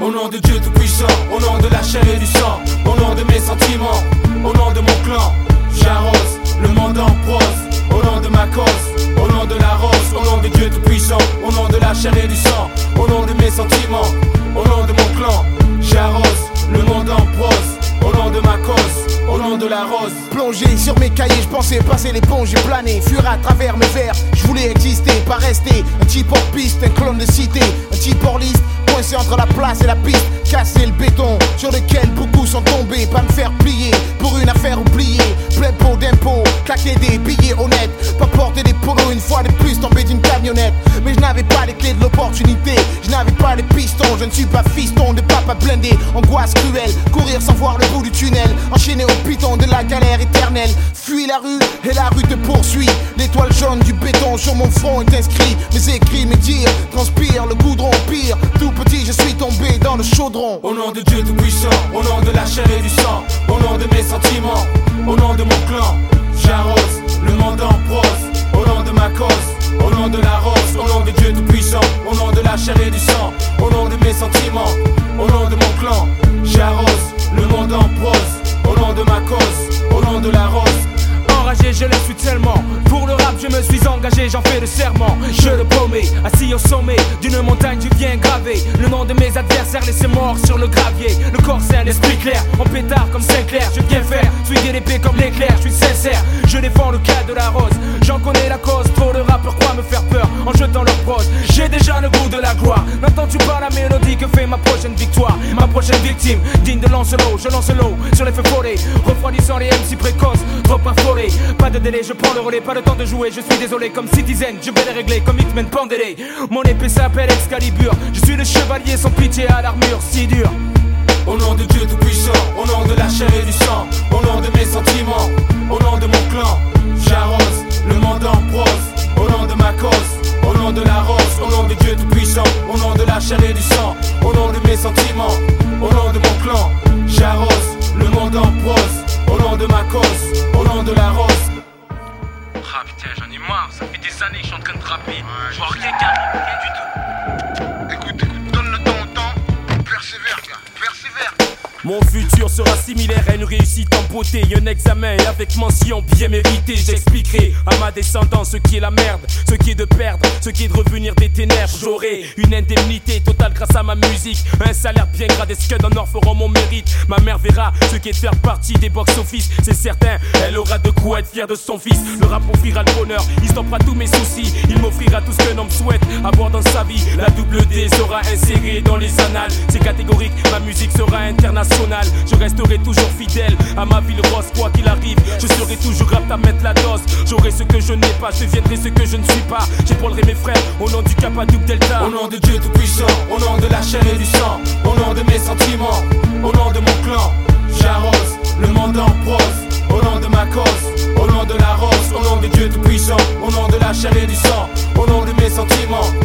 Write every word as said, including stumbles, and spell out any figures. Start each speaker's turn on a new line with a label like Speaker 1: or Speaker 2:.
Speaker 1: Au nom de Dieu tout-puissant, au nom de la chair et du sang, au nom de mes sentiments, au nom de mon clan, j'arrose le monde en prose. Au nom de ma cause, au nom de la rose, au nom de Dieu tout-puissant, au nom de la chair et du sang, au nom de mes sentiments, au nom de mon clan, j'arrose le monde en prose. Au nom de ma cause, au nom de la rose.
Speaker 2: Plongé sur mes cahiers, je pensais passer l'éponge, j'ai plané, fuir à travers mes vers. Je voulais exister, pas rester un type hors piste, un clone de cité, un type hors liste, coincé entre la place et la piste, casser le béton sur lequel beaucoup sont tombés, pas me faire plier pour une affaire oubliée. Plein pot d'impôts, claquer des billets honnêtes, pas porter des polos une fois de plus, tomber d'une camionnette. Mais je n'avais pas les clés de l'opportunité, je n'avais pas les pistons, je ne suis pas fiston de papa blindé, angoisse cruelle, courir sans voir le bout du tunnel, enchaîné au piton de la galère éternelle. Fuis la rue et la rue te poursuit, l'étoile jaune du béton sur mon front est inscrit. Mes écrits, mes dires transpirent le goudron pire. Tout petit je suis tombé dans le chaudron.
Speaker 1: Au nom de Dieu tout-puissant, au nom de la chair et du sang, au nom de mes sentiments, au nom de mon clan, j'arrose le monde en prose. Au nom de ma cause, au nom de la rose, au nom de Dieu tout-puissant, au nom de la chair et du sang, au nom de mes sentiments, au nom de mon clan, j'arrose le monde en prose. Au nom de ma cause, au nom de la rose.
Speaker 3: Enragé, je le suis tellement. Pour le rap, je me suis engagé, j'en fais le serment. Je le promets, assis au sommet d'une montagne, je viens graver le nom de mes adversaires, laissés morts sur le gravier. Le corps sain, l'esprit clair, en pétard comme Sinclair. Je viens faire, suis l'épée comme l'éclair, je suis sincère. Je défends le cas de la rose, j'en connais la cause. Trop de rappeurs croient me faire peur en jetant leur prose. J'ai déjà le goût de la gloire. N'entends-tu pas la mélodie que fait ma prochaine victoire? Ma prochaine victime, digne de Lancelot, je lance l'eau sur les feux follets, refroidissant les M C précoces, trop affolés. Pas de délai, je prends le relais, pas le temps de jouer, je suis désolé comme Citizen, je vais les régler comme Hitman Pandélé. Mon épée s'appelle Excalibur, je suis le chevalier sans pitié à l'armure si dure.
Speaker 1: Au nom de Dieu tout-puissant, au nom de la chair et du sang, au nom de mes sentiments, au nom de mon clan, j'arrose le monde en prose. Au nom de ma cause, au nom de la rose, au nom de Dieu tout-puissant, au nom de la chair et du sang, au nom de mes sentiments, au nom de mon clan, j'arrose le monde en prose. Au nom de ma cause, au nom de la rose.
Speaker 4: Ah putain, j'en ai marre, ça fait des années que je suis en train de rapper. Je vois rien qui arrive, rien du tout.
Speaker 5: Écoute, écoute, donne le temps au temps, persévère, gars, persévère.
Speaker 3: Mon futur sera similaire à une réussite en beauté. Un examen et avec mention bien méritée. J'expliquerai à ma descendance ce qui est la merde, ce qui est de perdre, ce qui est de revenir des ténèbres. J'aurai une indemnité totale grâce à ma musique, un salaire bien gradé, ce que d'un or feront mon mérite. Ma mère verra ce qui est de faire partie des box-office. C'est certain, elle aura de quoi être fière de son fils. Le rap offrira le bonheur, il stoppera tous mes soucis. Il m'offrira tout ce qu'un homme souhaite avoir dans sa vie. La double D sera insérée dans les annales. C'est catégorique, ma musique sera internationale. Je resterai toujours fidèle à ma ville rose, quoi qu'il arrive. Je serai toujours apte à mettre la dose. J'aurai ce que je n'ai pas, je deviendrai ce que je ne suis pas. J'épaulerai mes frères au nom du Kappa Double Delta.
Speaker 1: Au nom de Dieu tout-puissant, au nom de la chair et du sang, au nom de mes sentiments, au nom de mon clan, j'arrose le monde en prose. Au nom de ma cause, au nom de la rose, au nom de Dieu tout-puissant, au nom de la chair et du sang, au nom de mes sentiments,